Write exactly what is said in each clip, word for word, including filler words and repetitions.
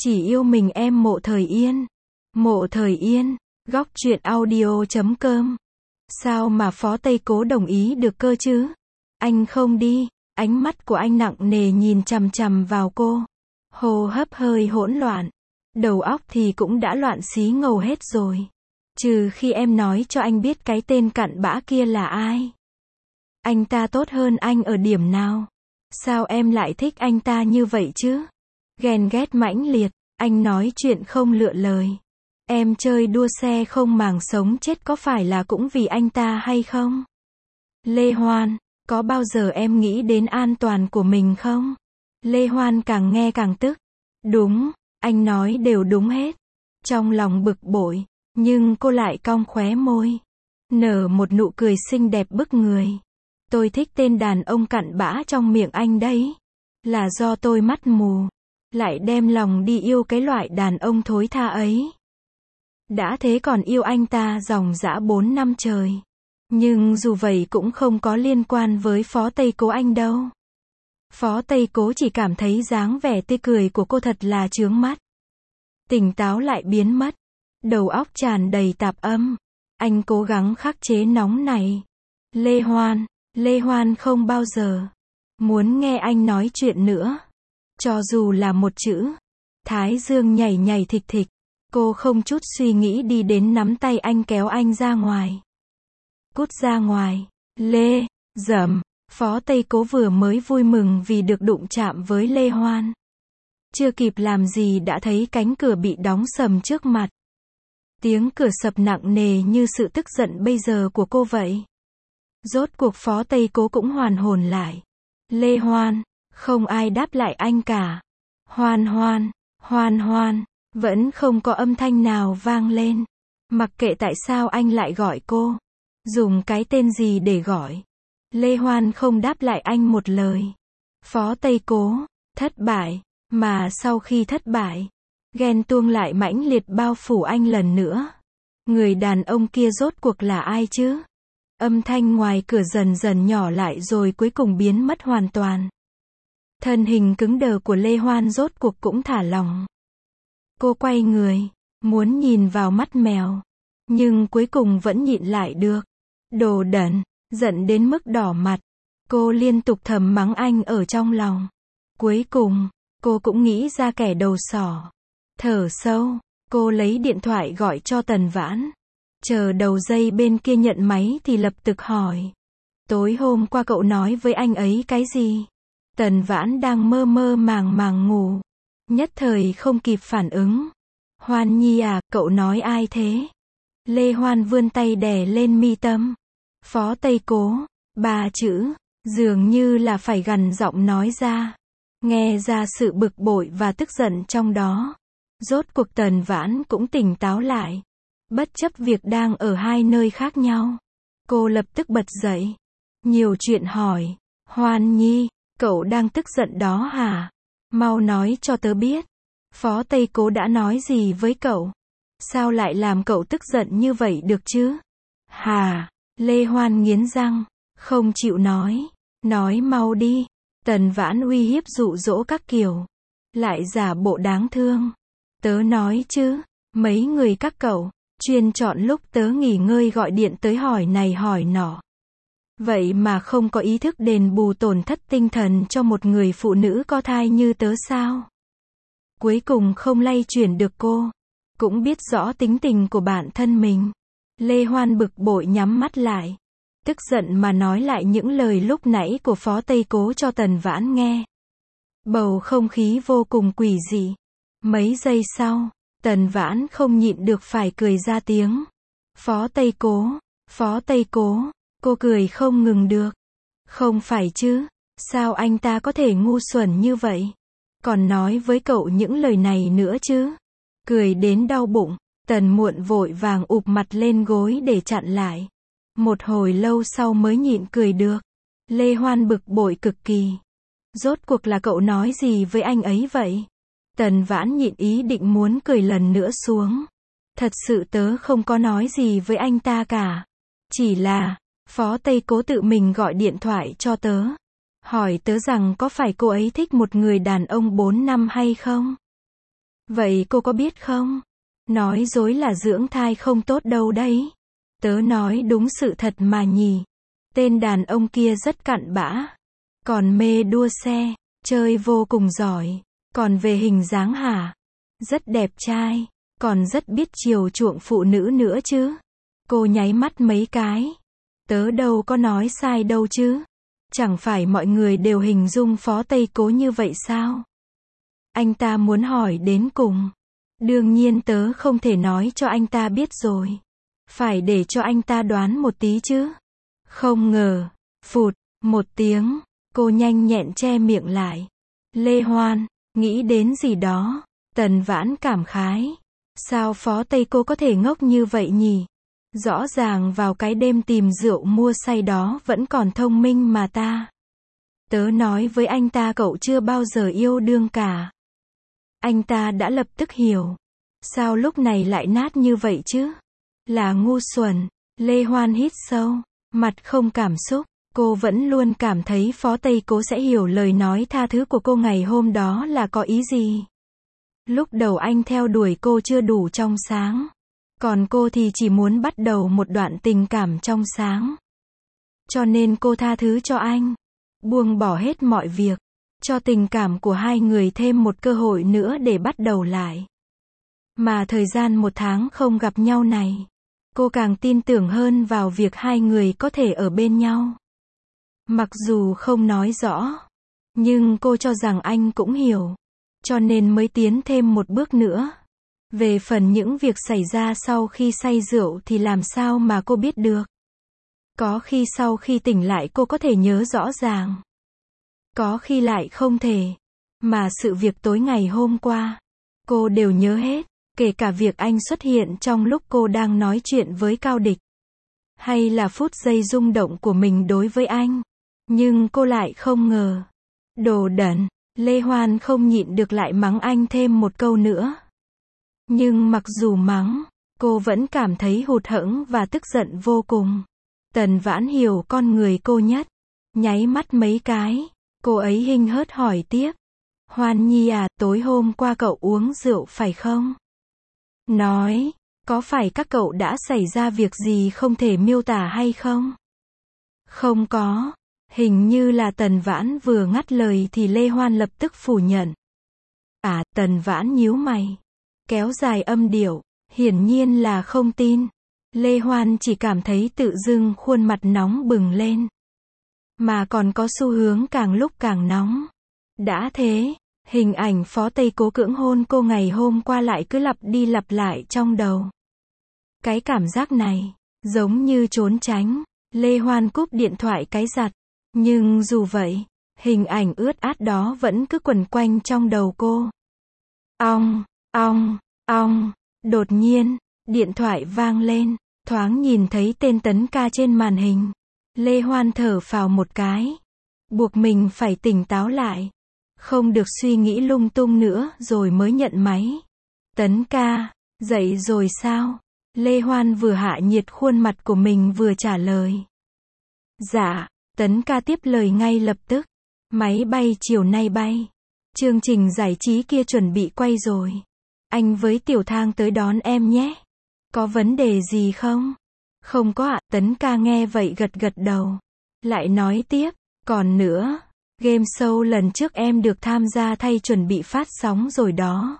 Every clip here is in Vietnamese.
Chỉ yêu mình em Mộ Thời Yên. Mộ Thời Yên, góc truyện audio chấm com. Sao mà Phó Tây Cố đồng ý được cơ chứ? Anh không đi. Ánh mắt của anh nặng nề nhìn chằm chằm vào cô. Hô hấp hơi hỗn loạn. Đầu óc thì cũng đã loạn xí ngầu hết rồi. Trừ khi em nói cho anh biết cái tên cặn bã kia là ai. Anh ta tốt hơn anh ở điểm nào? Sao em lại thích anh ta như vậy chứ? Ghen ghét mãnh liệt, anh nói chuyện không lựa lời. Em chơi đua xe không màng sống chết có phải là cũng vì anh ta hay không? Lê Hoan, có bao giờ em nghĩ đến an toàn của mình không? Lê Hoan càng nghe càng tức. Đúng, anh nói đều đúng hết. Trong lòng bực bội, nhưng cô lại cong khóe môi. Nở một nụ cười xinh đẹp bức người. Tôi thích tên đàn ông cặn bã trong miệng anh đấy. Là do tôi mắt mù. Lại đem lòng đi yêu cái loại đàn ông thối tha ấy. Đã thế còn yêu anh ta dòng dã bốn năm trời. Nhưng dù vậy cũng không có liên quan với Phó Tây Cố anh đâu. Phó Tây Cố chỉ cảm thấy dáng vẻ tươi cười của cô thật là chướng mắt. Tỉnh táo lại biến mất. Đầu óc tràn đầy tạp âm. Anh cố gắng khắc chế nóng này. Lê Hoan, Lê Hoan không bao giờ muốn nghe anh nói chuyện nữa. Cho dù là một chữ. Thái dương nhảy nhảy thịch thịch. Cô không chút suy nghĩ đi đến nắm tay anh kéo anh ra ngoài. Cút ra ngoài. Lê, dầm. Phó Tây Cố vừa mới vui mừng vì được đụng chạm với Lê Hoan. Chưa kịp làm gì đã thấy cánh cửa bị đóng sầm trước mặt. Tiếng cửa sập nặng nề như sự tức giận bây giờ của cô vậy. Rốt cuộc Phó Tây Cố cũng hoàn hồn lại. Lê Hoan, không ai đáp lại anh cả. Hoan Hoan, Hoan Hoan, vẫn không có âm thanh nào vang lên. Mặc kệ tại sao anh lại gọi cô. Dùng cái tên gì để gọi. Lê Hoan không đáp lại anh một lời. Phó Tây Cố, thất bại. Mà sau khi thất bại, ghen tuông lại mãnh liệt bao phủ anh lần nữa. Người đàn ông kia rốt cuộc là ai chứ? Âm thanh ngoài cửa dần dần nhỏ lại rồi cuối cùng biến mất hoàn toàn. Thân hình cứng đờ của Lê Hoan rốt cuộc cũng thả lỏng. Cô quay người, muốn nhìn vào mắt mèo. Nhưng cuối cùng vẫn nhịn lại được. Đồ đần, giận đến mức đỏ mặt. Cô liên tục thầm mắng anh ở trong lòng. Cuối cùng, cô cũng nghĩ ra kẻ đầu sỏ. Thở sâu, cô lấy điện thoại gọi cho Tần Vãn. Chờ đầu dây bên kia nhận máy thì lập tức hỏi. Tối hôm qua cậu nói với anh ấy cái gì? Tần Vãn đang mơ mơ màng màng ngủ. Nhất thời không kịp phản ứng. Hoan Nhi à, cậu nói ai thế? Lê Hoan vươn tay đè lên mi tâm. Phó Tây Cố, ba chữ, dường như là phải gằn giọng nói ra. Nghe ra sự bực bội và tức giận trong đó. Rốt cuộc Tần Vãn cũng tỉnh táo lại. Bất chấp việc đang ở hai nơi khác nhau. Cô lập tức bật dậy. Nhiều chuyện hỏi. Hoan Nhi, cậu đang tức giận đó hả? Mau nói cho tớ biết. Phó Tây Cố đã nói gì với cậu? Sao lại làm cậu tức giận như vậy được chứ? Hà, Lê Hoan nghiến răng. Không chịu nói. Nói mau đi. Tần Vãn uy hiếp dụ dỗ các kiểu. Lại giả bộ đáng thương. Tớ nói chứ. Mấy người các cậu. Chuyên chọn lúc tớ nghỉ ngơi gọi điện tới hỏi này hỏi nọ. Vậy mà không có ý thức đền bù tổn thất tinh thần cho một người phụ nữ có thai như tớ sao? Cuối cùng không lay chuyển được cô. Cũng biết rõ tính tình của bản thân mình. Lê Hoan bực bội nhắm mắt lại. Tức giận mà nói lại những lời lúc nãy của Phó Tây Cố cho Tần Vãn nghe. Bầu không khí vô cùng quỷ dị. Mấy giây sau, Tần Vãn không nhịn được phải cười ra tiếng. Phó Tây Cố, Phó Tây Cố, cô cười không ngừng được. Không phải chứ, sao anh ta có thể ngu xuẩn như vậy? Còn nói với cậu những lời này nữa chứ? Cười đến đau bụng, Tần Muộn vội vàng ụp mặt lên gối để chặn lại. Một hồi lâu sau mới nhịn cười được. Lê Hoan bực bội cực kỳ. Rốt cuộc là cậu nói gì với anh ấy vậy? Tần Vãn nhịn ý định muốn cười lần nữa xuống. Thật sự tớ không có nói gì với anh ta cả. Chỉ là, Phó Tây Cố tự mình gọi điện thoại cho tớ. Hỏi tớ rằng có phải cô ấy thích một người đàn ông bốn năm hay không? Vậy cô có biết không? Nói dối là dưỡng thai không tốt đâu đấy. Tớ nói đúng sự thật mà nhỉ. Tên đàn ông kia rất cặn bã. Còn mê đua xe, chơi vô cùng giỏi. Còn về hình dáng hả? Rất đẹp trai. Còn rất biết chiều chuộng phụ nữ nữa chứ. Cô nháy mắt mấy cái. Tớ đâu có nói sai đâu chứ. Chẳng phải mọi người đều hình dung Phó Tây Cố như vậy sao? Anh ta muốn hỏi đến cùng. Đương nhiên tớ không thể nói cho anh ta biết rồi. Phải để cho anh ta đoán một tí chứ. Không ngờ, phụt, một tiếng, cô nhanh nhẹn che miệng lại. Lê Hoan, nghĩ đến gì đó. Tần Vãn cảm khái. Sao Phó Tây Cố có thể ngốc như vậy nhỉ? Rõ ràng vào cái đêm tìm rượu mua say đó vẫn còn thông minh mà ta. Tớ nói với anh ta cậu chưa bao giờ yêu đương cả. Anh ta đã lập tức hiểu. Sao lúc này lại nát như vậy chứ? Là ngu xuẩn. Lê Hoan hít sâu, mặt không cảm xúc. Cô vẫn luôn cảm thấy Phó Tây Cố sẽ hiểu lời nói tha thứ của cô ngày hôm đó là có ý gì. Lúc đầu anh theo đuổi cô chưa đủ trong sáng. Còn cô thì chỉ muốn bắt đầu một đoạn tình cảm trong sáng. Cho nên cô tha thứ cho anh. Buông bỏ hết mọi việc. Cho tình cảm của hai người thêm một cơ hội nữa để bắt đầu lại. Mà thời gian một tháng không gặp nhau này, cô càng tin tưởng hơn vào việc hai người có thể ở bên nhau. Mặc dù không nói rõ, nhưng cô cho rằng anh cũng hiểu. Cho nên mới tiến thêm một bước nữa. Về phần những việc xảy ra sau khi say rượu thì làm sao mà cô biết được. Có khi sau khi tỉnh lại cô có thể nhớ rõ ràng. Có khi lại không thể. Mà sự việc tối ngày hôm qua, cô đều nhớ hết. Kể cả việc anh xuất hiện trong lúc cô đang nói chuyện với Cao Địch. Hay là phút giây rung động của mình đối với anh. Nhưng cô lại không ngờ. Đồ đần. Lê Hoan không nhịn được lại mắng anh thêm một câu nữa. Nhưng mặc dù mắng, cô vẫn cảm thấy hụt hẫng và tức giận vô cùng. Tần Vãn hiểu con người cô nhất. Nháy mắt mấy cái, cô ấy hinh hớt hỏi tiếp. Hoan Nhi à, tối hôm qua cậu uống rượu phải không? Nói, có phải các cậu đã xảy ra việc gì không thể miêu tả hay không? Không có. Hình như là Tần Vãn vừa ngắt lời thì Lê Hoan lập tức phủ nhận. À, Tần Vãn nhíu mày. Kéo dài âm điệu, hiển nhiên là không tin. Lê Hoan chỉ cảm thấy tự dưng khuôn mặt nóng bừng lên. Mà còn có xu hướng càng lúc càng nóng. Đã thế, hình ảnh Phó Tây Cố cưỡng hôn cô ngày hôm qua lại cứ lặp đi lặp lại trong đầu. Cái cảm giác này, giống như trốn tránh. Lê Hoan cúp điện thoại cái giật. Nhưng dù vậy, hình ảnh ướt át đó vẫn cứ quẩn quanh trong đầu cô. Ong, ong, ong. Đột nhiên, điện thoại vang lên. Thoáng nhìn thấy tên Tấn Ca trên màn hình. Lê Hoan thở phào một cái. Buộc mình phải tỉnh táo lại. Không được suy nghĩ lung tung nữa rồi mới nhận máy. Tấn Ca, dậy rồi sao? Lê Hoan vừa hạ nhiệt khuôn mặt của mình vừa trả lời. Dạ. Tấn Ca tiếp lời ngay lập tức. Máy bay chiều nay bay. Chương trình giải trí kia chuẩn bị quay rồi. Anh với Tiểu Thang tới đón em nhé. Có vấn đề gì không? Không có ạ. Tấn Ca nghe vậy gật gật đầu. Lại nói tiếp. Còn nữa, game show lần trước em được tham gia thay chuẩn bị phát sóng rồi đó.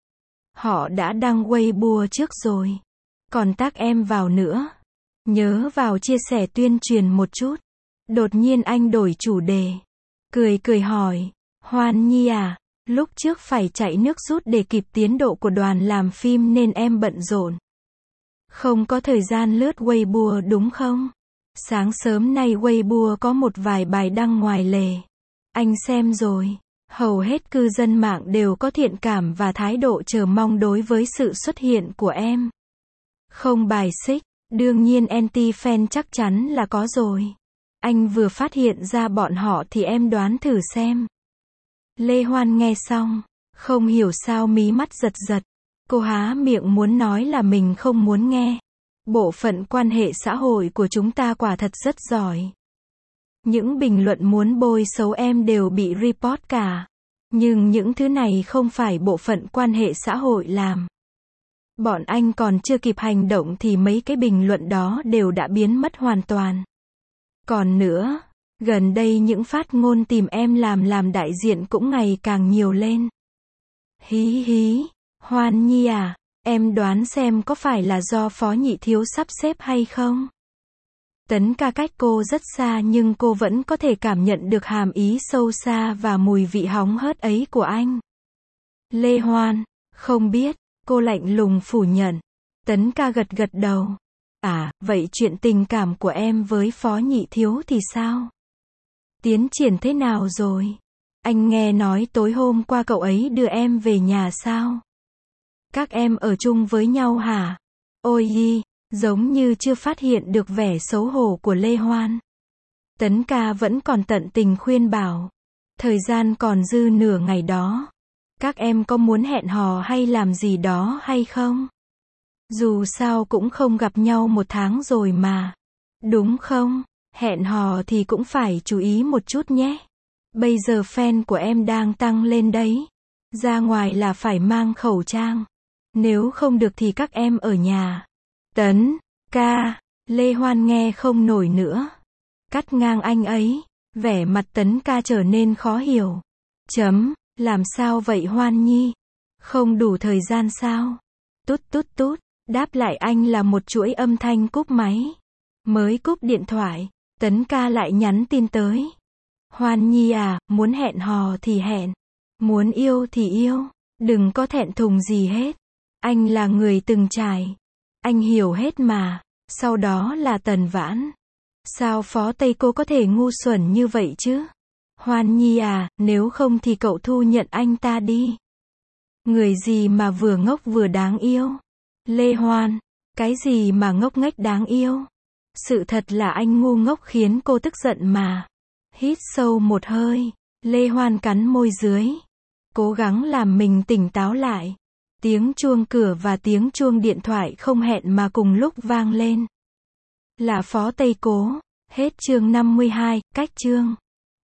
Họ đã đăng Weibo trước rồi. Còn tác em vào nữa. Nhớ vào chia sẻ tuyên truyền một chút. Đột nhiên anh đổi chủ đề. Cười cười hỏi. Hoan Nhi à, lúc trước phải chạy nước rút để kịp tiến độ của đoàn làm phim nên em bận rộn. Không có thời gian lướt Weibo đúng không? Sáng sớm nay Weibo có một vài bài đăng ngoài lề. Anh xem rồi. Hầu hết cư dân mạng đều có thiện cảm và thái độ chờ mong đối với sự xuất hiện của em. Không bài xích, đương nhiên anti-fan chắc chắn là có rồi. Anh vừa phát hiện ra bọn họ thì em đoán thử xem. Lê Hoan nghe xong, không hiểu sao mí mắt giật giật. Cô há miệng muốn nói là mình không muốn nghe. Bộ phận quan hệ xã hội của chúng ta quả thật rất giỏi. Những bình luận muốn bôi xấu em đều bị report cả. Nhưng những thứ này không phải bộ phận quan hệ xã hội làm. Bọn anh còn chưa kịp hành động thì mấy cái bình luận đó đều đã biến mất hoàn toàn. Còn nữa, gần đây những phát ngôn tìm em làm làm đại diện cũng ngày càng nhiều lên. Hí hí, Hoan Nhi à, em đoán xem có phải là do Phó Nhị Thiếu sắp xếp hay không? Tấn ca cách cô rất xa nhưng cô vẫn có thể cảm nhận được hàm ý sâu xa và mùi vị hóng hớt ấy của anh. Lê Hoan, không biết, cô lạnh lùng phủ nhận. Tấn ca gật gật đầu. À, vậy chuyện tình cảm của em với Phó Nhị Thiếu thì sao? Tiến triển thế nào rồi? Anh nghe nói tối hôm qua cậu ấy đưa em về nhà sao? Các em ở chung với nhau hả? Ôi hi, giống như chưa phát hiện được vẻ xấu hổ của Lê Hoan. Tấn ca vẫn còn tận tình khuyên bảo. Thời gian còn dư nửa ngày đó. Các em có muốn hẹn hò hay làm gì đó hay không? Dù sao cũng không gặp nhau một tháng rồi mà. Đúng không? Hẹn hò thì cũng phải chú ý một chút nhé. Bây giờ fan của em đang tăng lên đấy. Ra ngoài là phải mang khẩu trang. Nếu không được thì các em ở nhà. Tấn ca, Lê Hoan nghe không nổi nữa. Cắt ngang anh ấy. Vẻ mặt Tấn ca trở nên khó hiểu. Chấm, làm sao vậy Hoan Nhi? Không đủ thời gian sao? Tút tút tút, đáp lại anh là một chuỗi âm thanh cúp máy. Mới cúp điện thoại, Tấn ca lại nhắn tin tới. Hoan Nhi à, muốn hẹn hò thì hẹn. Muốn yêu thì yêu. Đừng có thẹn thùng gì hết. Anh là người từng trải. Anh hiểu hết mà. Sau đó là Tần Vãn. Sao Phó Tây cô có thể ngu xuẩn như vậy chứ? Hoan Nhi à, nếu không thì cậu thu nhận anh ta đi. Người gì mà vừa ngốc vừa đáng yêu? Lê Hoan, cái gì mà ngốc nghếch đáng yêu? Sự thật là anh ngu ngốc khiến cô tức giận mà. Hít sâu một hơi, Lê Hoan cắn môi dưới. Cố gắng làm mình tỉnh táo lại. Tiếng chuông cửa và tiếng chuông điện thoại không hẹn mà cùng lúc vang lên. Là Phó Tây Cố. Hết chương năm mươi hai, cách chương.